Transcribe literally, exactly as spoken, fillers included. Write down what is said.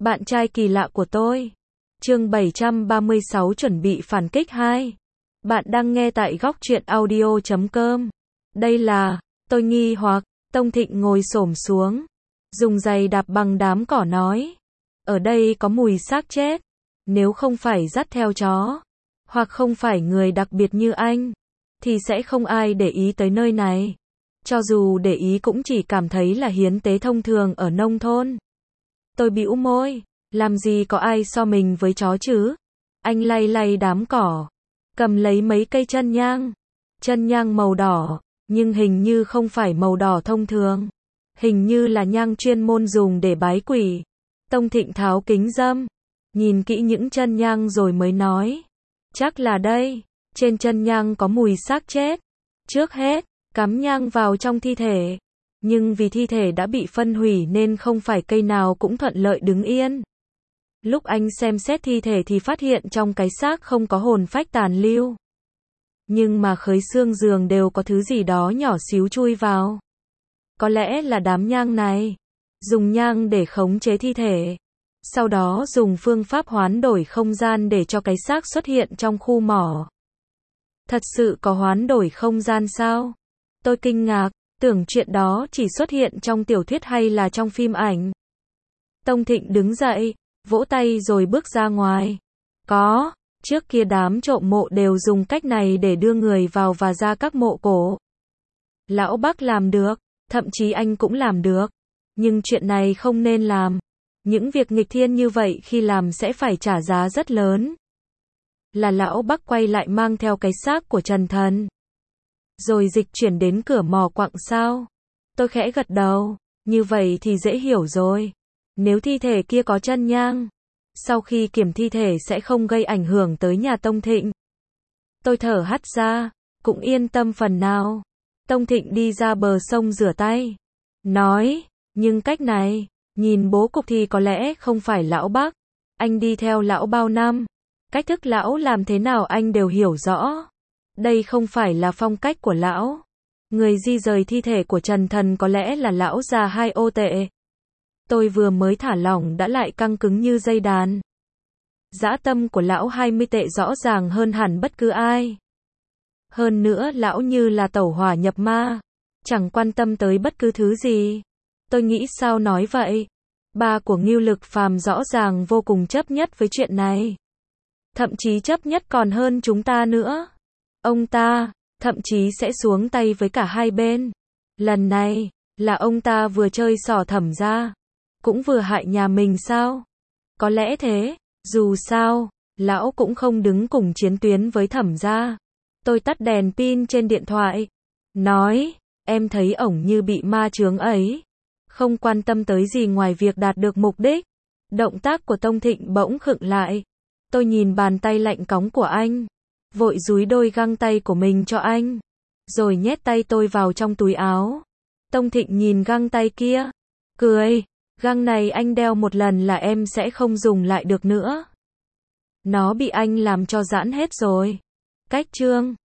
Bạn trai kỳ lạ của tôi. Chương bảy trăm ba mươi sáu chuẩn bị phản kích hai. Bạn đang nghe tại góc truyện audio chấm com. Đây là, tôi nghi hoặc, Tông Thịnh ngồi xổm xuống, dùng giày đạp bằng đám cỏ nói. Ở đây có mùi xác chết. Nếu không phải dắt theo chó, hoặc không phải người đặc biệt như anh, thì sẽ không ai để ý tới nơi này. Cho dù để ý cũng chỉ cảm thấy là hiến tế thông thường ở nông thôn. Tôi bĩu môi, làm gì có ai so mình với chó chứ? Anh lay lay đám cỏ, cầm lấy mấy cây chân nhang. Chân nhang màu đỏ, nhưng hình như không phải màu đỏ thông thường. Hình như là nhang chuyên môn dùng để bái quỷ. Tông Thịnh tháo kính râm, nhìn kỹ những chân nhang rồi mới nói. Chắc là đây, trên chân nhang có mùi xác chết. Trước hết, cắm nhang vào trong thi thể. Nhưng vì thi thể đã bị phân hủy nên không phải cây nào cũng thuận lợi đứng yên. Lúc anh xem xét thi thể thì phát hiện trong cái xác không có hồn phách tàn lưu. Nhưng mà khới xương giường đều có thứ gì đó nhỏ xíu chui vào. Có lẽ là đám nhang này. Dùng nhang để khống chế thi thể. Sau đó dùng phương pháp hoán đổi không gian để cho cái xác xuất hiện trong khu mỏ. Thật sự có hoán đổi không gian sao? Tôi kinh ngạc, tưởng chuyện đó chỉ xuất hiện trong tiểu thuyết hay là trong phim ảnh. Tông Thịnh đứng dậy, vỗ tay rồi bước ra ngoài. Có, trước kia đám trộm mộ đều dùng cách này để đưa người vào và ra các mộ cổ. Lão Bắc làm được, thậm chí anh cũng làm được. Nhưng chuyện này không nên làm. Những việc nghịch thiên như vậy khi làm sẽ phải trả giá rất lớn. Là Lão Bắc quay lại mang theo cái xác của Trần Thần. Rồi dịch chuyển đến cửa mỏ quặng sao? Tôi khẽ gật đầu. Như vậy thì dễ hiểu rồi. Nếu thi thể kia có chân nhang, sau khi kiểm thi thể sẽ không gây ảnh hưởng tới nhà Tông Thịnh. Tôi thở hắt ra, cũng yên tâm phần nào. Tông Thịnh đi ra bờ sông rửa tay. Nói, nhưng cách này, nhìn bố cục thì có lẽ không phải Lão Bắc. Anh đi theo Lão bao năm. Cách thức Lão làm thế nào anh đều hiểu rõ. Đây không phải là phong cách của Lão. Người di rời thi thể của Trần Thần có lẽ là Lão già hai ô tệ. Tôi vừa mới thả lỏng đã lại căng cứng như dây đàn. Dã tâm của Lão hai mươi tệ rõ ràng hơn hẳn bất cứ ai. Hơn nữa Lão như là tẩu hỏa nhập ma. Chẳng quan tâm tới bất cứ thứ gì. Tôi nghĩ sao nói vậy? Ba của Ngưu Lực Phàm rõ ràng vô cùng chấp nhất với chuyện này. Thậm chí chấp nhất còn hơn chúng ta nữa. Ông ta, thậm chí sẽ xuống tay với cả hai bên. Lần này, là ông ta vừa chơi xỏ Thẩm gia, cũng vừa hại nhà mình sao? Có lẽ thế, dù sao, Lão cũng không đứng cùng chiến tuyến với Thẩm gia. Tôi tắt đèn pin trên điện thoại. Nói, em thấy ổng như bị ma chướng ấy. Không quan tâm tới gì ngoài việc đạt được mục đích. Động tác của Tông Thịnh bỗng khựng lại. Tôi nhìn bàn tay lạnh cóng của anh. Vội dúi đôi găng tay của mình cho anh. Rồi nhét tay tôi vào trong túi áo. Tông Thịnh nhìn găng tay kia. Cười. Găng này anh đeo một lần là em sẽ không dùng lại được nữa. Nó bị anh làm cho giãn hết rồi. Cách chương.